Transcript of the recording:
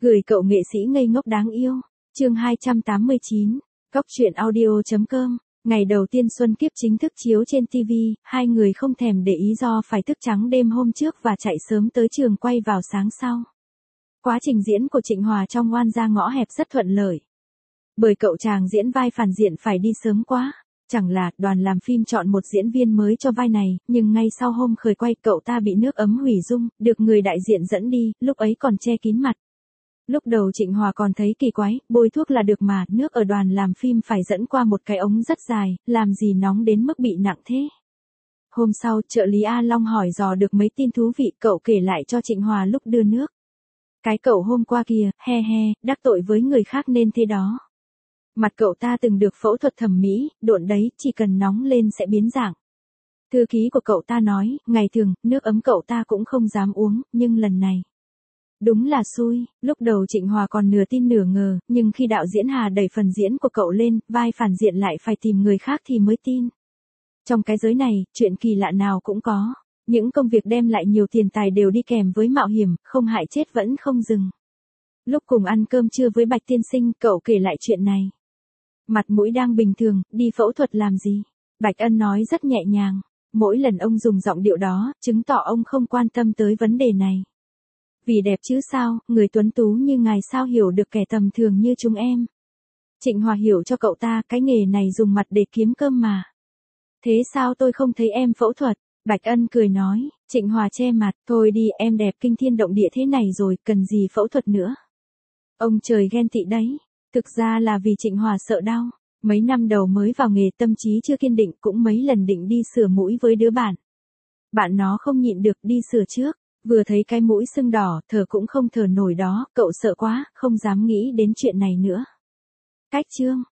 Gửi cậu nghệ sĩ ngây ngốc đáng yêu. Chương 289. Cóc truyện audio.com. Ngày đầu tiên Xuân Kiếp chính thức chiếu trên TV, hai người không thèm để ý do phải thức trắng đêm hôm trước và chạy sớm tới trường quay vào sáng sau. Quá trình diễn của Trịnh Hòa trong Oan gia ngõ hẹp rất thuận lợi. Bởi cậu chàng diễn vai phản diện phải đi sớm quá. Chẳng là đoàn làm phim chọn một diễn viên mới cho vai này, nhưng ngay sau hôm khởi quay cậu ta bị nước ấm hủy dung, được người đại diện dẫn đi, lúc ấy còn che kín mặt. Lúc đầu Trịnh Hòa còn thấy kỳ quái, bôi thuốc là được mà, nước ở đoàn làm phim phải dẫn qua một cái ống rất dài, làm gì nóng đến mức bị nặng thế. Hôm sau, trợ lý A Long hỏi dò được mấy tin thú vị, cậu kể lại cho Trịnh Hòa lúc đưa nước. Cái cậu hôm qua kìa, đắc tội với người khác nên thế đó. Mặt cậu ta từng được phẫu thuật thẩm mỹ, độn đấy, chỉ cần nóng lên sẽ biến dạng. Thư ký của cậu ta nói, ngày thường, nước ấm cậu ta cũng không dám uống, nhưng lần này. Đúng là xui, lúc đầu Trịnh Hòa còn nửa tin nửa ngờ, nhưng khi đạo diễn Hà đẩy phần diễn của cậu lên, vai phản diện lại phải tìm người khác thì mới tin. Trong cái giới này, chuyện kỳ lạ nào cũng có. Những công việc đem lại nhiều tiền tài đều đi kèm với mạo hiểm, không hại chết vẫn không dừng. Lúc cùng ăn cơm trưa với Bạch Tiên Sinh, cậu kể lại chuyện này. Mặt mũi đang bình thường, đi phẫu thuật làm gì? Bạch Ân nói rất nhẹ nhàng. Mỗi lần ông dùng giọng điệu đó, chứng tỏ ông không quan tâm tới vấn đề này. Vì đẹp chứ sao, người tuấn tú như ngài sao hiểu được kẻ tầm thường như chúng em. Trịnh Hòa hiểu cho cậu ta, cái nghề này dùng mặt để kiếm cơm mà. Thế sao tôi không thấy em phẫu thuật? Bạch Ân cười nói. Trịnh Hòa che mặt, thôi đi, em đẹp kinh thiên động địa thế này rồi, cần gì phẫu thuật nữa. Ông trời ghen tị đấy. Thực ra là vì Trịnh Hòa sợ đau. Mấy năm đầu mới vào nghề tâm trí chưa kiên định, cũng mấy lần định đi sửa mũi với đứa bạn. Bạn nó không nhịn được đi sửa trước. Vừa thấy cái mũi sưng đỏ, thở cũng không thở nổi đó, cậu sợ quá, không dám nghĩ đến chuyện này nữa. Cách chương.